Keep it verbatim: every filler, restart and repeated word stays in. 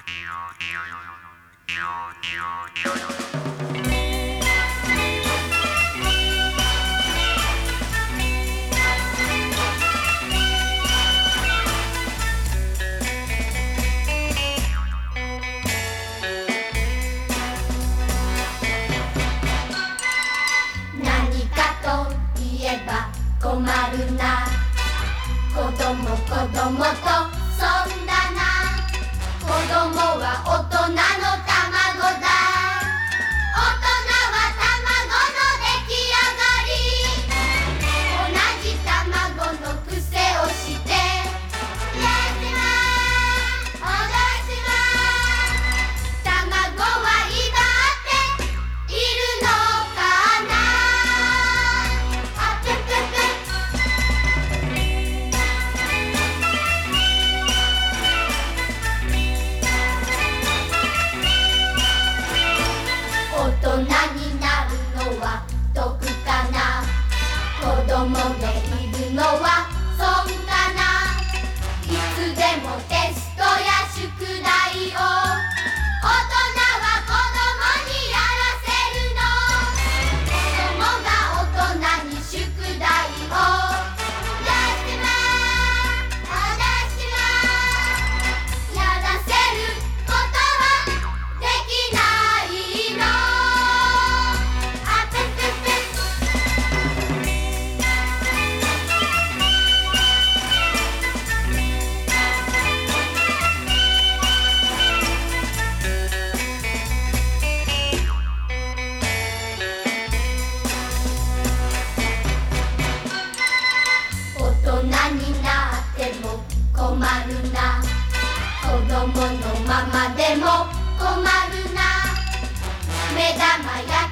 何かといえば困るな。子供子供とそんだな。子供は大人の卵だ。大人は卵の出来上がり。同じ卵の癖をしてやってまーおだしまー。卵は威張っているのかな。あぺぺぺ。大人になるのは得かな。子供でいるのは損かな。いつでもテストや宿題を大人は子供にやらせるの。子供が大人に宿題をやってまーあだしまー。やらせることはできないの。あぺぺぺ。大人になっても困るな。子供のままでも困るな。目玉焼き